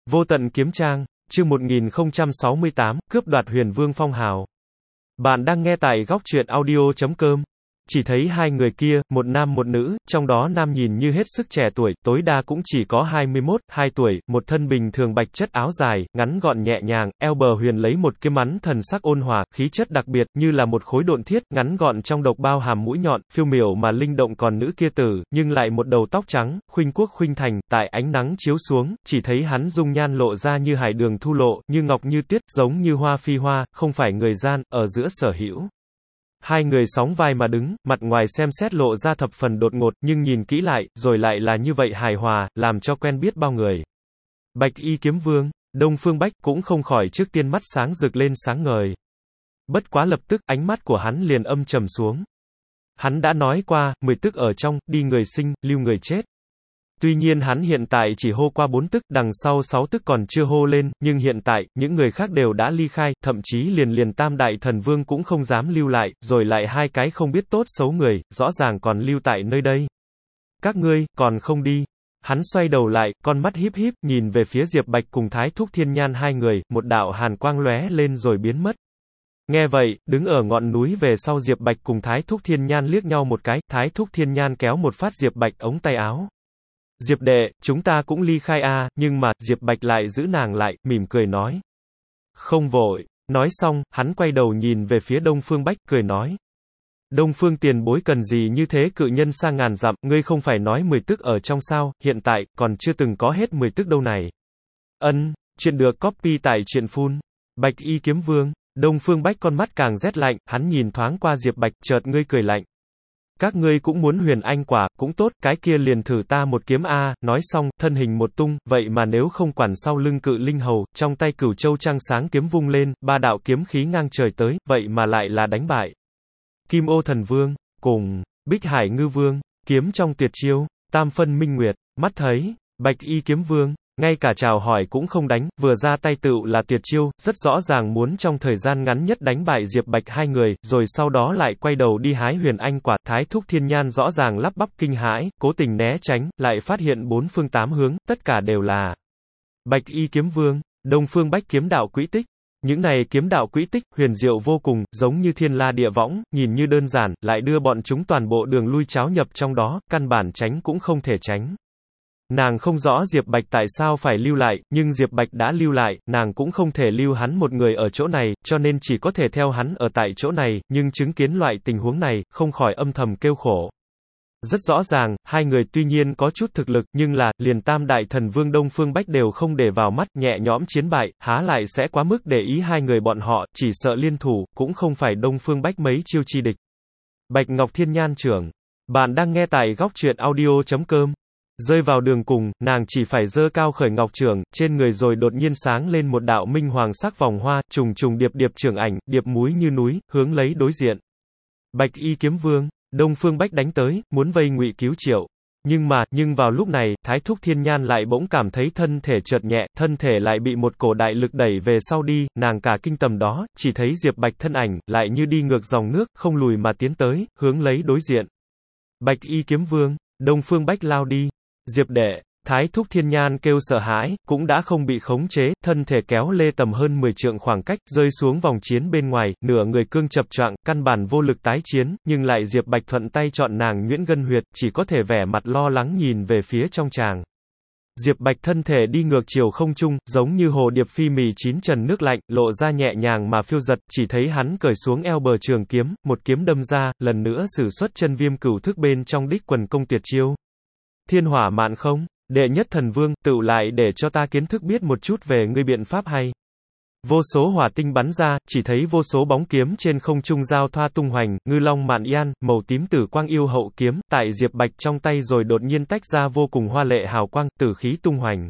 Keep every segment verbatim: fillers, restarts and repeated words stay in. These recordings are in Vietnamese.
Vô tận kiếm trang, chương một nghìn không trăm sáu mươi tám, cướp đoạt huyền vương phong hào. Bạn đang nghe tại góc truyện audio chấm com. Chỉ thấy hai người kia, một nam một nữ, trong đó nam nhìn như hết sức trẻ tuổi, tối đa cũng chỉ có hai mươi mốt, hai tuổi, một thân bình thường bạch chất áo dài, ngắn gọn nhẹ nhàng, eo bờ huyền lấy một kiếm mắn thần sắc ôn hòa, khí chất đặc biệt, như là một khối độn thiết, ngắn gọn trong độc bao hàm mũi nhọn, phiêu miểu mà linh động. Còn nữ kia tử, nhưng lại một đầu tóc trắng, khuynh quốc khuynh thành, tại ánh nắng chiếu xuống, chỉ thấy hắn dung nhan lộ ra như hải đường thu lộ, như ngọc như tuyết, giống như hoa phi hoa, không phải người gian, ở giữa sở hữu. Hai người sóng vai mà đứng, mặt ngoài xem xét lộ ra thập phần đột ngột, nhưng nhìn kỹ lại, rồi lại là như vậy hài hòa, làm cho quen biết bao người. Bạch y kiếm vương, Đông Phương Bách, cũng không khỏi trước tiên mắt sáng rực lên sáng ngời. Bất quá lập tức, ánh mắt của hắn liền âm trầm xuống. Hắn đã nói qua, mười tức ở trong, đi người sinh, lưu người chết. Tuy nhiên hắn hiện tại chỉ hô qua bốn tức, đằng sau sáu tức còn chưa hô lên, nhưng hiện tại, những người khác đều đã ly khai, thậm chí liền liền tam đại thần vương cũng không dám lưu lại, rồi lại hai cái không biết tốt xấu người, rõ ràng còn lưu tại nơi đây. Các ngươi, còn không đi. Hắn xoay đầu lại, con mắt híp híp, nhìn về phía Diệp Bạch cùng Thái Thúc Thiên Nhan hai người, một đạo hàn quang lóe lên rồi biến mất. Nghe vậy, đứng ở ngọn núi về sau Diệp Bạch cùng Thái Thúc Thiên Nhan liếc nhau một cái, Thái Thúc Thiên Nhan kéo một phát Diệp Bạch ống tay áo. Diệp đệ, chúng ta cũng ly khai a, nhưng mà, Diệp Bạch lại giữ nàng lại, mỉm cười nói. Không vội. Nói xong, hắn quay đầu nhìn về phía Đông Phương Bách, cười nói. Đông Phương tiền bối cần gì như thế cự nhân xa ngàn dặm, ngươi không phải nói mười tức ở trong sao, hiện tại, còn chưa từng có hết mười tức đâu này. Ân, chuyện được copy tại truyện phun. Bạch y kiếm vương, Đông Phương Bách con mắt càng rét lạnh, hắn nhìn thoáng qua Diệp Bạch, chợt ngươi cười lạnh. Các ngươi cũng muốn huyền anh quả, cũng tốt, cái kia liền thử ta một kiếm a. Nói xong, thân hình một tung, vậy mà nếu không quản sau lưng cự linh hầu, trong tay cửu châu trăng sáng kiếm vung lên, ba đạo kiếm khí ngang trời tới, vậy mà lại là đánh bại. Kim ô thần vương, cùng, Bích Hải ngư vương, kiếm trong tuyệt chiêu, tam phân minh nguyệt, mắt thấy, Bạch y kiếm vương, ngay cả chào hỏi cũng không đánh, vừa ra tay tựu là tuyệt chiêu, rất rõ ràng muốn trong thời gian ngắn nhất đánh bại Diệp Bạch hai người, rồi sau đó lại quay đầu đi hái huyền anh quả. Thái Thúc Thiên Nhan rõ ràng lắp bắp kinh hãi, cố tình né tránh, lại phát hiện bốn phương tám hướng, tất cả đều là Bạch y kiếm vương, Đông Phương Bách kiếm đạo quỹ tích. Những này kiếm đạo quỹ tích, huyền diệu vô cùng, giống như thiên la địa võng, nhìn như đơn giản, lại đưa bọn chúng toàn bộ đường lui cháo nhập trong đó, căn bản tránh cũng không thể tránh. Nàng không rõ Diệp Bạch tại sao phải lưu lại, nhưng Diệp Bạch đã lưu lại, nàng cũng không thể lưu hắn một người ở chỗ này, cho nên chỉ có thể theo hắn ở tại chỗ này, nhưng chứng kiến loại tình huống này, không khỏi âm thầm kêu khổ. Rất rõ ràng, hai người tuy nhiên có chút thực lực, nhưng là, liền tam đại thần vương Đông Phương Bách đều không để vào mắt, nhẹ nhõm chiến bại, há lại sẽ quá mức để ý hai người bọn họ, chỉ sợ liên thủ, cũng không phải Đông Phương Bách mấy chiêu chi địch. Bạch Ngọc Thiên Nhan trưởng. Bạn đang nghe tại góc truyện audio chấm com. Rơi vào đường cùng, nàng chỉ phải giơ cao khởi ngọc trưởng, trên người rồi đột nhiên sáng lên một đạo minh hoàng sắc vòng hoa, trùng trùng điệp điệp trưởng ảnh, điệp múi như núi, hướng lấy đối diện. Bạch y kiếm vương, Đông Phương Bách đánh tới, muốn vây Ngụy Cứu Triệu. Nhưng mà, nhưng vào lúc này, Thái Thúc Thiên Nhan lại bỗng cảm thấy thân thể chợt nhẹ, thân thể lại bị một cổ đại lực đẩy về sau đi, nàng cả kinh tầm đó, chỉ thấy Diệp Bạch thân ảnh, lại như đi ngược dòng nước, không lùi mà tiến tới, hướng lấy đối diện. Bạch y kiếm vương, Đông Phương Bách lao đi. Diệp đệ, Thái Thúc Thiên Nhan kêu sợ hãi, cũng đã không bị khống chế, thân thể kéo lê tầm hơn mười trượng khoảng cách, rơi xuống vòng chiến bên ngoài, nửa người cương chập choạng, căn bản vô lực tái chiến, nhưng lại Diệp Bạch thuận tay chọn nàng nhuyễn ngân huyệt, chỉ có thể vẻ mặt lo lắng nhìn về phía trong tràng. Diệp Bạch thân thể đi ngược chiều không trung, giống như hồ điệp phi mì chín trần nước lạnh, lộ ra nhẹ nhàng mà phiêu giật, chỉ thấy hắn cởi xuống eo bờ trường kiếm, một kiếm đâm ra, lần nữa sử xuất chân viêm cửu thức bên trong đích quần công tuyệt chiêu. Thiên hỏa mạn không, đệ nhất thần vương, tựu lại để cho ta kiến thức biết một chút về ngươi biện pháp hay. Vô số hỏa tinh bắn ra, chỉ thấy vô số bóng kiếm trên không trung giao thoa tung hoành, ngư long mạn yan, màu tím tử quang yêu hậu kiếm, tại Diệp Bạch trong tay rồi đột nhiên tách ra vô cùng hoa lệ hào quang, tử khí tung hoành.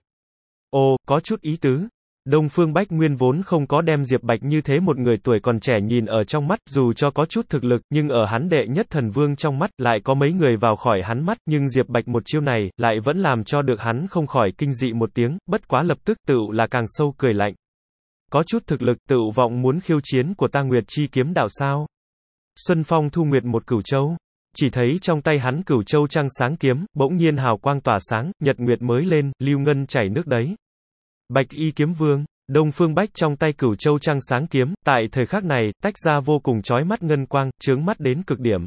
Ô, có chút ý tứ. Đông Phương Bách nguyên vốn không có đem Diệp Bạch như thế một người tuổi còn trẻ nhìn ở trong mắt, dù cho có chút thực lực, nhưng ở hắn đệ nhất thần vương trong mắt, lại có mấy người vào khỏi hắn mắt, nhưng Diệp Bạch một chiêu này, lại vẫn làm cho được hắn không khỏi kinh dị một tiếng, bất quá lập tức tựu là càng sâu cười lạnh. Có chút thực lực, tựu vọng muốn khiêu chiến của ta Nguyệt chi kiếm đạo sao? Xuân Phong thu nguyệt một cửu châu. Chỉ thấy trong tay hắn cửu châu trăng sáng kiếm, bỗng nhiên hào quang tỏa sáng, nhật nguyệt mới lên, lưu ngân chảy nước đấy. Bạch y kiếm vương, Đông Phương Bách trong tay Cửu Châu trăng sáng kiếm, tại thời khắc này, tách ra vô cùng chói mắt ngân quang, chướng mắt đến cực điểm.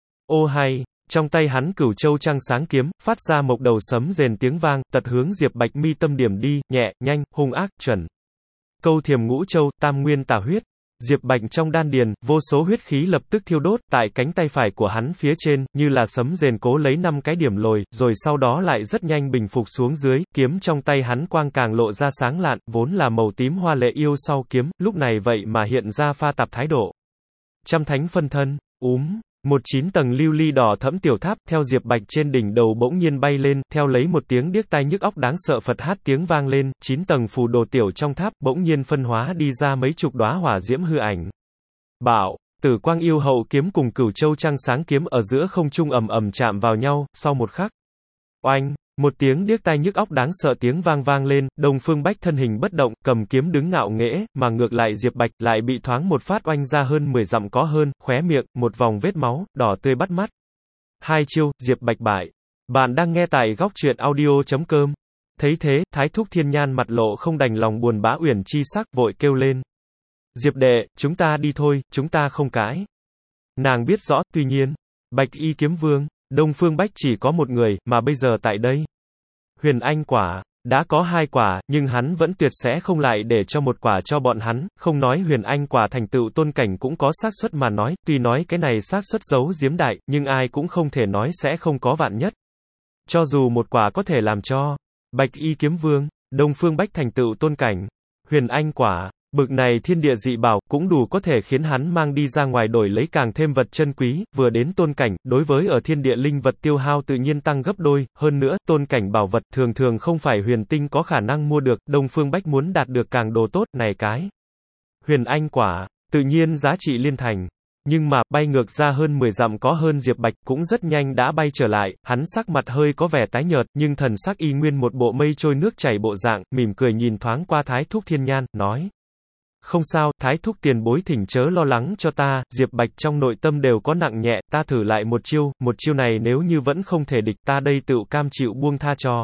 Ô hay, trong tay hắn Cửu Châu trăng sáng kiếm, phát ra một đầu sấm rền tiếng vang, tật hướng Diệp Bạch mi tâm điểm đi, nhẹ, nhanh, hung ác, chuẩn. Câu thiềm ngũ châu, tam nguyên tà huyết. Diệp Bạch trong đan điền, vô số huyết khí lập tức thiêu đốt, tại cánh tay phải của hắn phía trên, như là sấm rền cố lấy năm cái điểm lồi, rồi sau đó lại rất nhanh bình phục xuống dưới, kiếm trong tay hắn quang càng lộ ra sáng lạn, vốn là màu tím hoa lệ yêu sau kiếm, lúc này vậy mà hiện ra pha tạp thái độ. Trăm thánh phân thân, úm. Một chín tầng lưu ly đỏ thẫm tiểu tháp, theo Diệp Bạch trên đỉnh đầu bỗng nhiên bay lên, theo lấy một tiếng điếc tai nhức óc đáng sợ Phật hát tiếng vang lên, chín tầng phù đồ tiểu trong tháp, bỗng nhiên phân hóa đi ra mấy chục đóa hỏa diễm hư ảnh. Bảo, Tử Quang Yêu Hậu kiếm cùng Cửu Châu trăng sáng kiếm ở giữa không trung ầm ầm chạm vào nhau, sau một khắc. Oanh! Một tiếng điếc tai nhức óc đáng sợ tiếng vang vang lên, Đông Phương Bách thân hình bất động, cầm kiếm đứng ngạo nghễ, mà ngược lại Diệp Bạch lại bị thoáng một phát oanh ra hơn mười dặm có hơn, khóe miệng, một vòng vết máu, đỏ tươi bắt mắt. Hai chiêu, Diệp Bạch bại. Bạn đang nghe tại góc truyện audio chấm com. Thấy thế, Thái Thúc Thiên Nhan mặt lộ không đành lòng buồn bã uyển chi sắc, vội kêu lên. Diệp đệ, chúng ta đi thôi, chúng ta không cãi. Nàng biết rõ, tuy nhiên, Bạch y kiếm vương, Đông Phương Bách chỉ có một người, mà bây giờ tại đây. Huyền Anh quả, đã có hai quả, nhưng hắn vẫn tuyệt sẽ không lại để cho một quả cho bọn hắn, không nói Huyền Anh quả thành tựu tôn cảnh cũng có xác suất mà nói, tuy nói cái này xác suất giấu giếm đại, nhưng ai cũng không thể nói sẽ không có vạn nhất. Cho dù một quả có thể làm cho Bạch y kiếm vương, Đông Phương Bách thành tựu tôn cảnh, Huyền Anh quả, bực này thiên địa dị bảo, cũng đủ có thể khiến hắn mang đi ra ngoài đổi lấy càng thêm vật chân quý, vừa đến tôn cảnh, đối với ở thiên địa linh vật tiêu hao tự nhiên tăng gấp đôi, hơn nữa, tôn cảnh bảo vật thường thường không phải huyền tinh có khả năng mua được, Đông Phương Bách muốn đạt được càng đồ tốt, này cái. Huyền Anh quả, tự nhiên giá trị liên thành. Nhưng mà, bay ngược ra hơn mười dặm có hơn Diệp Bạch, cũng rất nhanh đã bay trở lại, hắn sắc mặt hơi có vẻ tái nhợt, nhưng thần sắc y nguyên một bộ mây trôi nước chảy bộ dạng, mỉm cười nhìn thoáng qua Thái Thúc Thiên Nhan, nói. Không sao, Thái Thúc tiền bối thỉnh chớ lo lắng cho ta, Diệp Bạch trong nội tâm đều có nặng nhẹ, ta thử lại một chiêu, một chiêu này nếu như vẫn không thể địch ta đây tự cam chịu buông tha cho.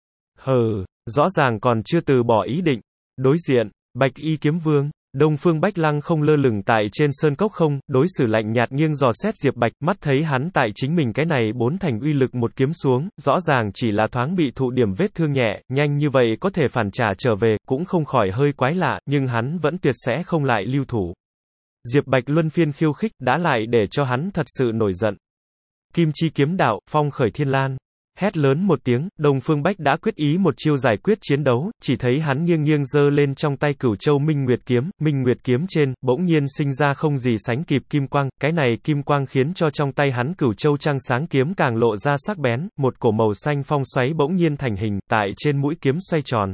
Hừ, rõ ràng còn chưa từ bỏ ý định. Đối diện, Bạch y kiếm vương, Đông Phương Bách lăng không lơ lửng tại trên sơn cốc không, đối xử lạnh nhạt nghiêng dò xét Diệp Bạch, mắt thấy hắn tại chính mình cái này bốn thành uy lực một kiếm xuống, rõ ràng chỉ là thoáng bị thụ điểm vết thương nhẹ, nhanh như vậy có thể phản trả trở về, cũng không khỏi hơi quái lạ, nhưng hắn vẫn tuyệt sẽ không lại lưu thủ. Diệp Bạch luân phiên khiêu khích, đã lại để cho hắn thật sự nổi giận. Kim chi kiếm đạo, phong khởi thiên lan. Hét lớn một tiếng, Đông Phương Bách đã quyết ý một chiêu giải quyết chiến đấu, chỉ thấy hắn nghiêng nghiêng giơ lên trong tay Cửu Châu Minh Nguyệt kiếm, Minh Nguyệt kiếm trên, bỗng nhiên sinh ra không gì sánh kịp kim quang, cái này kim quang khiến cho trong tay hắn Cửu Châu trăng sáng kiếm càng lộ ra sắc bén, một cổ màu xanh phong xoáy bỗng nhiên thành hình, tại trên mũi kiếm xoay tròn.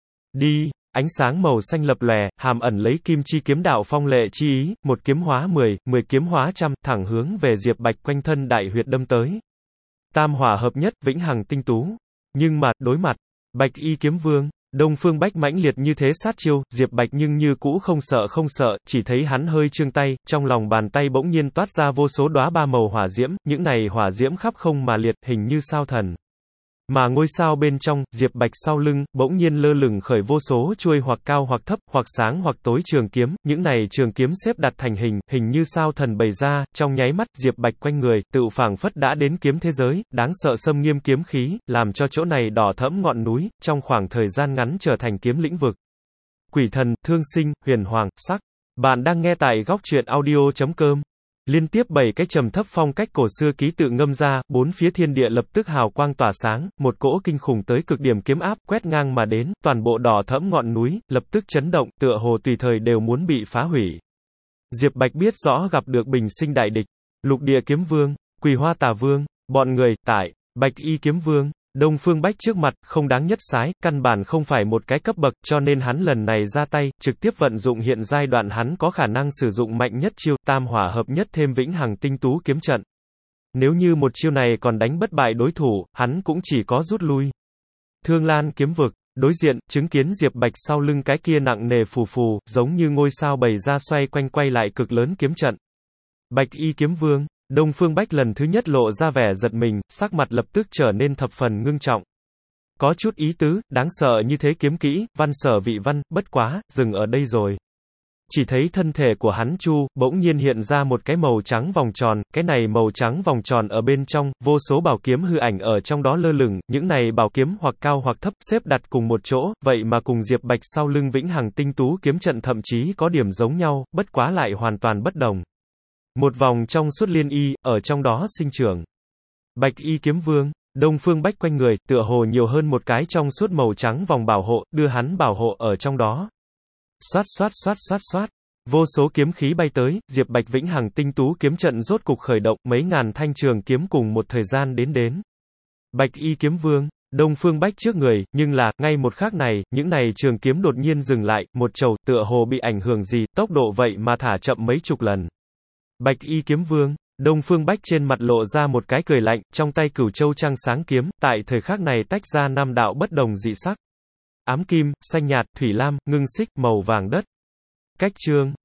Đi, ánh sáng màu xanh lập lòe, hàm ẩn lấy kim chi kiếm đạo phong lệ chi ý, một kiếm hóa mười, mười kiếm hóa trăm, thẳng hướng về Diệp Bạch quanh thân đại huyệt đâm tới. Tam hỏa hợp nhất, vĩnh hằng tinh tú. Nhưng mà, đối mặt, Bạch y kiếm vương, Đông Phương Bách mãnh liệt như thế sát chiêu, Diệp Bạch nhưng như cũ không sợ không sợ, chỉ thấy hắn hơi trương tay, trong lòng bàn tay bỗng nhiên toát ra vô số đóa ba màu hỏa diễm, những này hỏa diễm khắp không mà liệt, hình như sao thần. Mà ngôi sao bên trong, Diệp Bạch sau lưng, bỗng nhiên lơ lửng khởi vô số chuôi hoặc cao hoặc thấp, hoặc sáng hoặc tối trường kiếm, những này trường kiếm xếp đặt thành hình, hình như sao thần bày ra, trong nháy mắt, Diệp Bạch quanh người, tự phảng phất đã đến kiếm thế giới, đáng sợ xâm nghiêm kiếm khí, làm cho chỗ này đỏ thẫm ngọn núi, trong khoảng thời gian ngắn trở thành kiếm lĩnh vực. Quỷ thần, thương sinh, huyền hoàng, sắc. Bạn đang nghe tại góc truyện audio chấm com. Liên tiếp bảy cái trầm thấp phong cách cổ xưa ký tự ngâm ra, bốn phía thiên địa lập tức hào quang tỏa sáng, một cỗ kinh khủng tới cực điểm kiếm áp quét ngang mà đến, toàn bộ đỏ thẫm ngọn núi, lập tức chấn động, tựa hồ tùy thời đều muốn bị phá hủy. Diệp Bạch biết rõ gặp được bình sinh đại địch, Lục Địa Kiếm Vương, Quỳ Hoa Tà Vương, bọn người, tại, Bạch y kiếm vương, Đông Phương Bách trước mặt, không đáng nhất sái, căn bản không phải một cái cấp bậc, cho nên hắn lần này ra tay, trực tiếp vận dụng hiện giai đoạn hắn có khả năng sử dụng mạnh nhất chiêu, tam hỏa hợp nhất thêm vĩnh hằng tinh tú kiếm trận. Nếu như một chiêu này còn đánh bất bại đối thủ, hắn cũng chỉ có rút lui. Thương Lan kiếm vực, đối diện, chứng kiến Diệp Bạch sau lưng cái kia nặng nề phù phù, giống như ngôi sao bày ra xoay quanh quay lại cực lớn kiếm trận. Bạch y kiếm vương, Đông Phương Bách lần thứ nhất lộ ra vẻ giật mình, sắc mặt lập tức trở nên thập phần ngưng trọng. Có chút ý tứ, đáng sợ như thế kiếm kỹ, văn sở vị văn, bất quá, dừng ở đây rồi. Chỉ thấy thân thể của hắn chu, bỗng nhiên hiện ra một cái màu trắng vòng tròn, cái này màu trắng vòng tròn ở bên trong, vô số bảo kiếm hư ảnh ở trong đó lơ lửng, những này bảo kiếm hoặc cao hoặc thấp, xếp đặt cùng một chỗ, vậy mà cùng Diệp Bạch sau lưng vĩnh hằng tinh tú kiếm trận thậm chí có điểm giống nhau, bất quá lại hoàn toàn bất đồng. Một vòng trong suốt liên y, ở trong đó sinh trưởng. Bạch y kiếm vương, Đông Phương Bách quanh người, tựa hồ nhiều hơn một cái trong suốt màu trắng vòng bảo hộ, đưa hắn bảo hộ ở trong đó. Xoát xoát xoát xoát xoát. Vô số kiếm khí bay tới, Diệp Bạch vĩnh hằng tinh tú kiếm trận rốt cục khởi động, mấy ngàn thanh trường kiếm cùng một thời gian đến đến. Bạch y kiếm vương, Đông Phương Bách trước người, nhưng là, ngay một khắc này, những này trường kiếm đột nhiên dừng lại, một chầu, tựa hồ bị ảnh hưởng gì, tốc độ vậy mà thả chậm mấy chục lần. Bạch y kiếm vương, Đông Phương Bách trên mặt lộ ra một cái cười lạnh, trong tay Cửu Châu trăng sáng kiếm, tại thời khắc này tách ra năm đạo bất đồng dị sắc. Ám kim, xanh nhạt, thủy lam, ngưng xích, màu vàng đất. Cách chương